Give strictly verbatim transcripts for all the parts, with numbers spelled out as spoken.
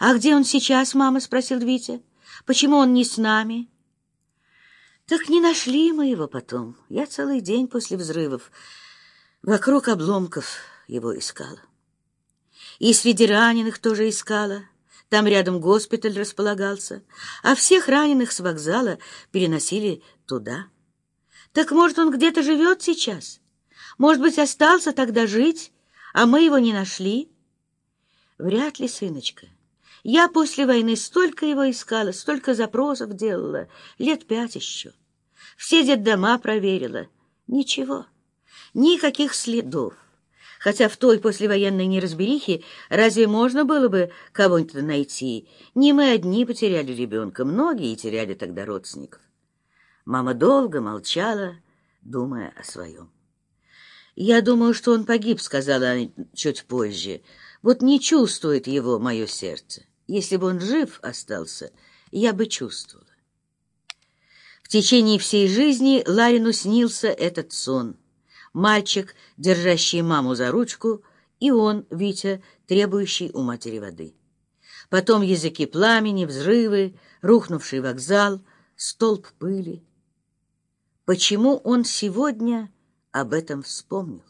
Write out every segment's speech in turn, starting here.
«А где он сейчас, мама?» — спросил Витя. «Почему он не с нами?» «Так не нашли мы его потом. Я целый день после взрывов вокруг обломков его искала. И среди раненых тоже искала. Там рядом госпиталь располагался, а всех раненых с вокзала переносили туда. Так, может, он где-то живет сейчас? Может быть, остался тогда жить, а мы его не нашли?» «Вряд ли, сыночка. Я после войны столько его искала, столько запросов делала, лет пять еще. Все детдома проверила. Ничего, никаких следов. Хотя в той послевоенной неразберихе разве можно было бы кого-нибудь найти? Не мы одни потеряли ребенка, многие теряли тогда родственников». Мама долго молчала, думая о своем. «Я думаю, что он погиб», — сказала она чуть позже. «Вот не чувствует его мое сердце. Если бы он жив остался, я бы чувствовала». В течение всей жизни Ларину снился этот сон. Мальчик, держащий маму за ручку, и он, Витя, требующий у матери воды. Потом языки пламени, взрывы, рухнувший вокзал, столб пыли. Почему он сегодня об этом вспомнил?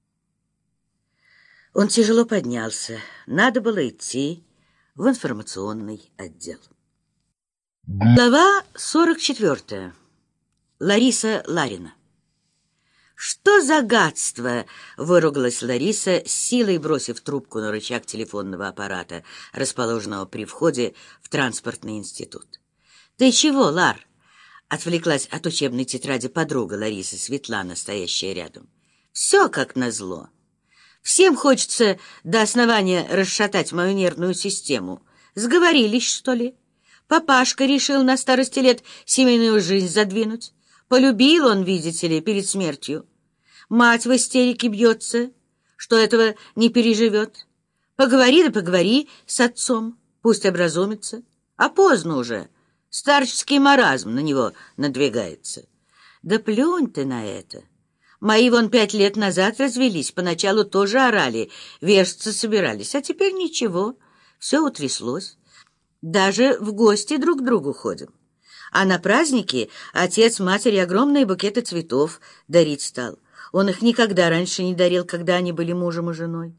Он тяжело поднялся. Надо было идти в информационный отдел. Глава сорок четвертая. Лариса Ларина. «Что за гадство!» — выругалась Лариса, с силой бросив трубку на рычаг телефонного аппарата, расположенного при входе в транспортный институт. «Ты чего, Лар?» — отвлеклась от учебной тетради подруга Ларисы, Светлана, стоящая рядом. «Все как назло. Всем хочется до основания расшатать мою нервную систему. Сговорились, что ли? Папашка решил на старости лет семейную жизнь задвинуть. Полюбил он, видите ли, перед смертью. Мать в истерике бьется, что этого не переживет. Поговори да поговори с отцом, пусть образумится. А поздно уже. Старческий маразм на него надвигается. Да плюнь ты на это. Мои вон пять лет назад развелись, поначалу тоже орали, вешаться собирались, а теперь ничего, все утряслось. Даже в гости друг к другу ходим. А на праздники отец матери огромные букеты цветов дарить стал. Он их никогда раньше не дарил, когда они были мужем и женой.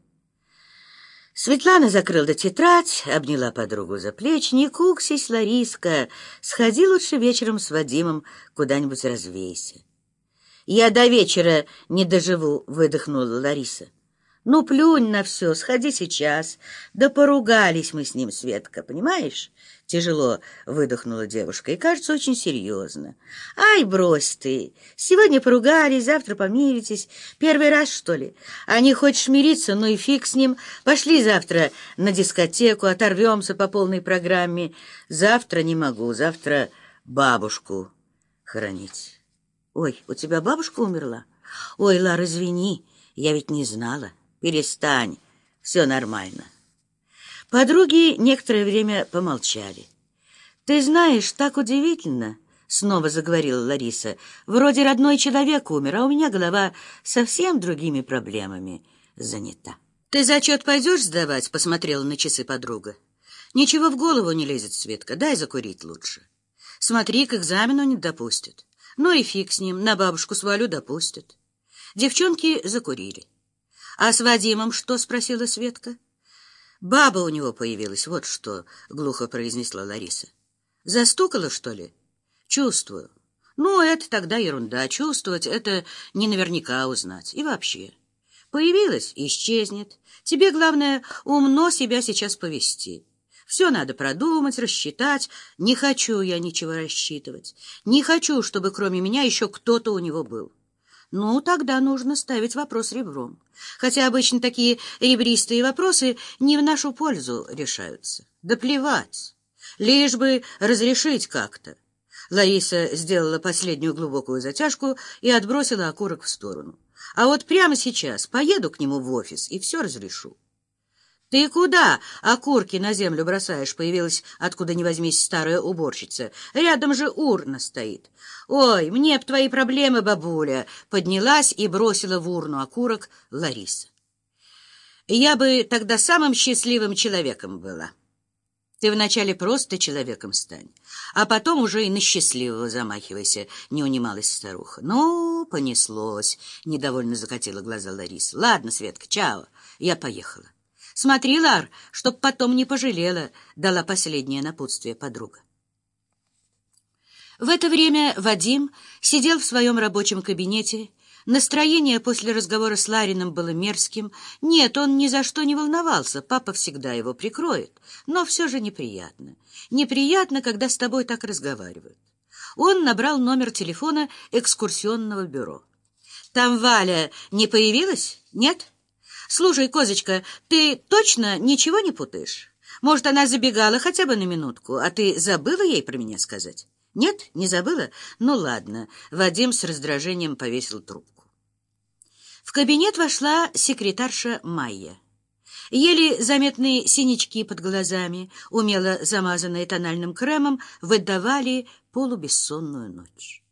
Светлана закрыла тетрадь, обняла подругу за плечи. «Не куксись, Лариска, сходи лучше вечером с Вадимом куда-нибудь развейся». «Я до вечера не доживу», — выдохнула Лариса. «Ну, плюнь на все, сходи сейчас. Да поругались мы с ним, Светка, понимаешь?» Тяжело выдохнула девушка и, кажется, очень серьезно. «Ай, брось ты! Сегодня поругались, завтра помиритесь. Первый раз, что ли? А не хочешь мириться? Ну и фиг с ним. Пошли завтра на дискотеку, оторвемся по полной программе. Завтра не могу, завтра бабушку хоронить». «Ой, у тебя бабушка умерла? Ой, Лара, извини, я ведь не знала. Перестань, все нормально». Подруги некоторое время помолчали. «Ты знаешь, так удивительно», — снова заговорила Лариса. «Вроде родной человек умер, а у меня голова совсем другими проблемами занята». «Ты зачет пойдешь сдавать?» — посмотрела на часы подруга. «Ничего в голову не лезет, Светка, дай закурить лучше. Смотри, к экзамену не допустят. Ну и фиг с ним, на бабушку свалю допустят». Девчонки закурили. «А с Вадимом что?» — спросила Светка. «Баба у него появилась, вот что», — глухо произнесла Лариса. «Застукала, что ли?» «Чувствую». «Ну, это тогда ерунда. Чувствовать — это не наверняка узнать. И вообще. Появилась — исчезнет. Тебе, главное, умно себя сейчас повести. Все надо продумать, рассчитать. Не хочу я ничего рассчитывать. Не хочу, чтобы кроме меня еще кто-то у него был. Ну, тогда нужно ставить вопрос ребром. Хотя обычно такие ребристые вопросы не в нашу пользу решаются. Да плевать. Лишь бы разрешить как-то». Лариса сделала последнюю глубокую затяжку и отбросила окурок в сторону. «А вот прямо сейчас поеду к нему в офис и все разрешу». «Ты куда окурки на землю бросаешь?» — появилась откуда ни возьмись старая уборщица. «Рядом же урна стоит». «Ой, мне б твои проблемы, бабуля!» — поднялась и бросила в урну окурок Лариса. «Я бы тогда самым счастливым человеком была». Ты вначале просто человеком стань, а потом уже и на счастливого замахивайся, — не унималась старуха. — Ну, понеслось, — недовольно закатила глаза Лариса. — Ладно, Светка, чао, я поехала. — Смотри, Лар, чтоб потом не пожалела, — дала последнее напутствие подруга. В это время Вадим сидел в своем рабочем кабинете. Настроение после разговора с Лариным было мерзким. Нет, он ни за что не волновался, папа всегда его прикроет. Но все же неприятно. Неприятно, когда с тобой так разговаривают. Он набрал номер телефона экскурсионного бюро. «Там Валя не появилась? Нет? Слушай, козочка, ты точно ничего не путаешь? Может, она забегала хотя бы на минутку, а ты забыла ей про меня сказать?» «Нет, не забыла? Ну, ладно». Вадим с раздражением повесил трубку. В кабинет вошла секретарша Майя. Еле заметные синячки под глазами, умело замазанные тональным кремом, выдавали полубессонную ночь.